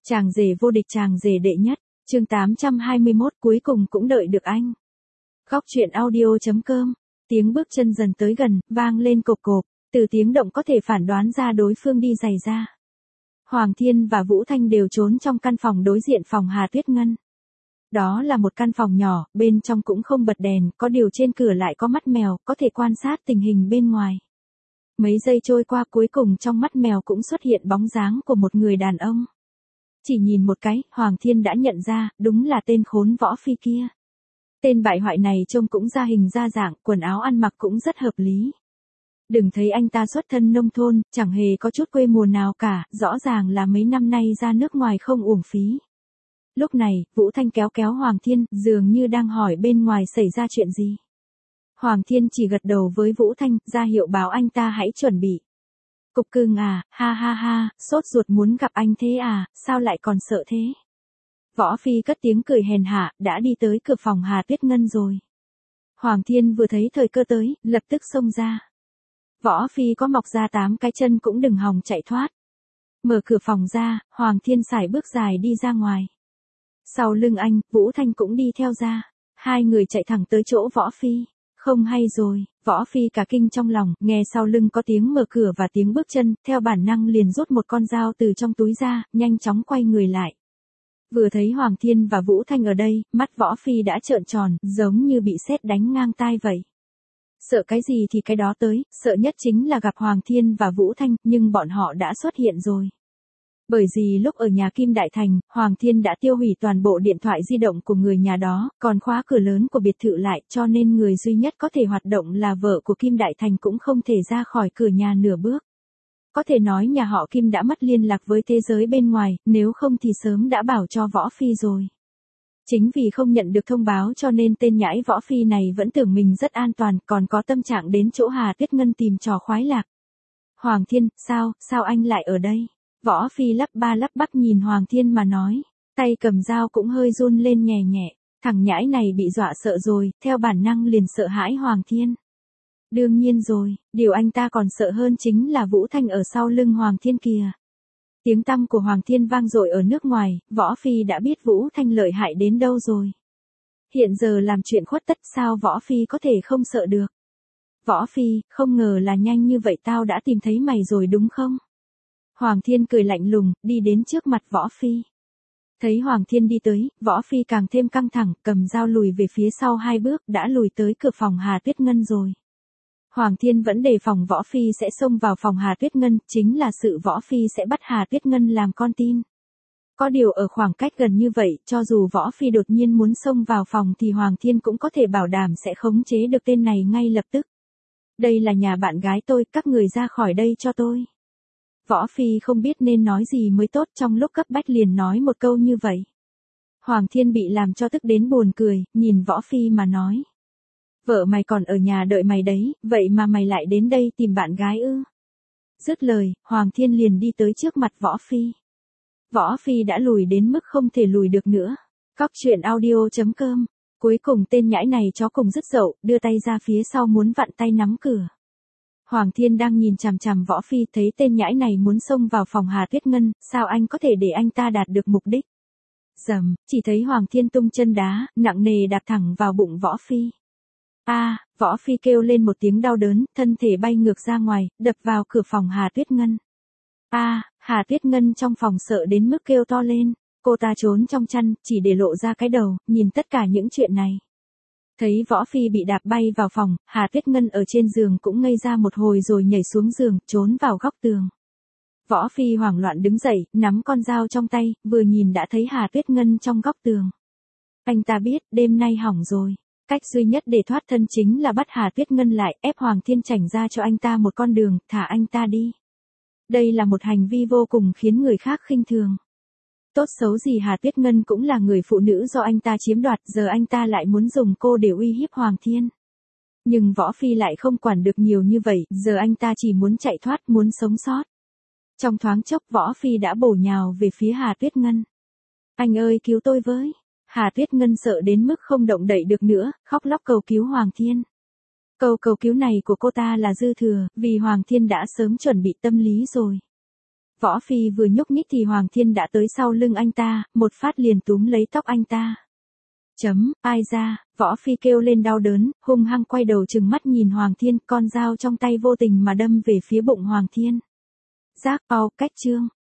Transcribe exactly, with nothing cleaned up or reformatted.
Chàng rể vô địch, chàng rể đệ nhất, chương tám trăm hai mươi mốt, cuối cùng cũng đợi được anh. Góc truyện audio.com, tiếng bước chân dần tới gần, vang lên cộp cộp, từ tiếng động có thể phản đoán ra đối phương đi giày ra. Hoàng Thiên và Vũ Thanh đều trốn trong căn phòng đối diện phòng Hà Tuyết Ngân. Đó là một căn phòng nhỏ, bên trong cũng không bật đèn, có điều trên cửa lại có mắt mèo, có thể quan sát tình hình bên ngoài. Mấy giây trôi qua, cuối cùng trong mắt mèo cũng xuất hiện bóng dáng của một người đàn ông. Chỉ nhìn một cái, Hoàng Thiên đã nhận ra, đúng là tên khốn Võ Phi kia. Tên bại hoại này trông cũng ra hình ra dạng, quần áo ăn mặc cũng rất hợp lý. Đừng thấy anh ta xuất thân nông thôn, chẳng hề có chút quê mùa nào cả, rõ ràng là mấy năm nay ra nước ngoài không uổng phí. Lúc này, Vũ Thanh kéo kéo Hoàng Thiên, dường như đang hỏi bên ngoài xảy ra chuyện gì. Hoàng Thiên chỉ gật đầu với Vũ Thanh, ra hiệu bảo anh ta hãy chuẩn bị. Cục cưng à, ha ha ha, sốt ruột muốn gặp anh thế à, sao lại còn sợ thế? Võ Phi cất tiếng cười hèn hạ, đã đi tới cửa phòng Hà Tuyết Ngân rồi. Hoàng Thiên vừa thấy thời cơ tới, lập tức xông ra. Võ Phi có mọc ra tám cái chân cũng đừng hòng chạy thoát. Mở cửa phòng ra, Hoàng Thiên sải bước dài đi ra ngoài. Sau lưng anh, Vũ Thanh cũng đi theo ra. Hai người chạy thẳng tới chỗ Võ Phi. Không hay rồi, Võ Phi cả kinh trong lòng, nghe sau lưng có tiếng mở cửa và tiếng bước chân, theo bản năng liền rút một con dao từ trong túi ra, nhanh chóng quay người lại. Vừa thấy Hoàng Thiên và Vũ Thanh ở đây, mắt Võ Phi đã trợn tròn, giống như bị sét đánh ngang tai vậy. Sợ cái gì thì cái đó tới, sợ nhất chính là gặp Hoàng Thiên và Vũ Thanh, nhưng bọn họ đã xuất hiện rồi. Bởi vì lúc ở nhà Kim Đại Thành, Hoàng Thiên đã tiêu hủy toàn bộ điện thoại di động của người nhà đó, còn khóa cửa lớn của biệt thự lại, cho nên người duy nhất có thể hoạt động là vợ của Kim Đại Thành cũng không thể ra khỏi cửa nhà nửa bước. Có thể nói nhà họ Kim đã mất liên lạc với thế giới bên ngoài, nếu không thì sớm đã bảo cho Võ Phi rồi. Chính vì không nhận được thông báo cho nên tên nhãi Võ Phi này vẫn tưởng mình rất an toàn, còn có tâm trạng đến chỗ Hà Tuyết Ngân tìm trò khoái lạc. Hoàng Thiên, sao, sao anh lại ở đây? Võ Phi lắp ba lắp bắp nhìn Hoàng Thiên mà nói, tay cầm dao cũng hơi run lên nhẹ nhẹ, thằng nhãi này bị dọa sợ rồi, theo bản năng liền sợ hãi Hoàng Thiên. Đương nhiên rồi, điều anh ta còn sợ hơn chính là Vũ Thanh ở sau lưng Hoàng Thiên kìa. Tiếng tăm của Hoàng Thiên vang dội ở nước ngoài, Võ Phi đã biết Vũ Thanh lợi hại đến đâu rồi. Hiện giờ làm chuyện khuất tất sao Võ Phi có thể không sợ được. Võ Phi, không ngờ là nhanh như vậy tao đã tìm thấy mày rồi đúng không? Hoàng Thiên cười lạnh lùng, đi đến trước mặt Võ Phi. Thấy Hoàng Thiên đi tới, Võ Phi càng thêm căng thẳng, cầm dao lùi về phía sau hai bước, đã lùi tới cửa phòng Hà Tuyết Ngân rồi. Hoàng Thiên vẫn đề phòng Võ Phi sẽ xông vào phòng Hà Tuyết Ngân, chính là sự Võ Phi sẽ bắt Hà Tuyết Ngân làm con tin. Có điều ở khoảng cách gần như vậy, cho dù Võ Phi đột nhiên muốn xông vào phòng thì Hoàng Thiên cũng có thể bảo đảm sẽ khống chế được tên này ngay lập tức. Đây là nhà bạn gái tôi, các người ra khỏi đây cho tôi. Võ Phi không biết nên nói gì mới tốt, trong lúc cấp bách liền nói một câu như vậy. Hoàng Thiên bị làm cho tức đến buồn cười, nhìn Võ Phi mà nói. Vợ mày còn ở nhà đợi mày đấy, vậy mà mày lại đến đây tìm bạn gái ư? Dứt lời, Hoàng Thiên liền đi tới trước mặt Võ Phi. Võ Phi đã lùi đến mức không thể lùi được nữa. Góc truyện audio.com, cuối cùng tên nhãi này chó cùng dứt dậu, đưa tay ra phía sau muốn vặn tay nắm cửa. Hoàng Thiên đang nhìn chằm chằm Võ Phi, thấy tên nhãi này muốn xông vào phòng Hà Tuyết Ngân, sao anh có thể để anh ta đạt được mục đích? Dầm, chỉ thấy Hoàng Thiên tung chân đá, nặng nề đạp thẳng vào bụng Võ Phi. A, à, Võ Phi kêu lên một tiếng đau đớn, thân thể bay ngược ra ngoài, đập vào cửa phòng Hà Tuyết Ngân. A, à, Hà Tuyết Ngân trong phòng sợ đến mức kêu to lên, cô ta trốn trong chăn, chỉ để lộ ra cái đầu, nhìn tất cả những chuyện này. Thấy Võ Phi bị đạp bay vào phòng, Hà Tuyết Ngân ở trên giường cũng ngây ra một hồi rồi nhảy xuống giường, trốn vào góc tường. Võ Phi hoảng loạn đứng dậy, nắm con dao trong tay, vừa nhìn đã thấy Hà Tuyết Ngân trong góc tường. Anh ta biết, đêm nay hỏng rồi. Cách duy nhất để thoát thân chính là bắt Hà Tuyết Ngân lại, ép Hoàng Thiên chảnh ra cho anh ta một con đường, thả anh ta đi. Đây là một hành vi vô cùng khiến người khác khinh thường. Tốt xấu gì Hà Tuyết Ngân cũng là người phụ nữ do anh ta chiếm đoạt, giờ anh ta lại muốn dùng cô để uy hiếp Hoàng Thiên. Nhưng Võ Phi lại không quản được nhiều như vậy, giờ anh ta chỉ muốn chạy thoát, muốn sống sót. Trong thoáng chốc Võ Phi đã bổ nhào về phía Hà Tuyết Ngân. Anh ơi cứu tôi với. Hà Tuyết Ngân sợ đến mức không động đậy được nữa, khóc lóc cầu cứu Hoàng Thiên. Câu cầu cứu này của cô ta là dư thừa, vì Hoàng Thiên đã sớm chuẩn bị tâm lý rồi. Võ Phi vừa nhúc nhích thì Hoàng Thiên đã tới sau lưng anh ta, một phát liền túm lấy tóc anh ta. Chấm, ai ra, Võ Phi kêu lên đau đớn, hung hăng quay đầu trừng mắt nhìn Hoàng Thiên, con dao trong tay vô tình mà đâm về phía bụng Hoàng Thiên. Giác, ao, cách trương.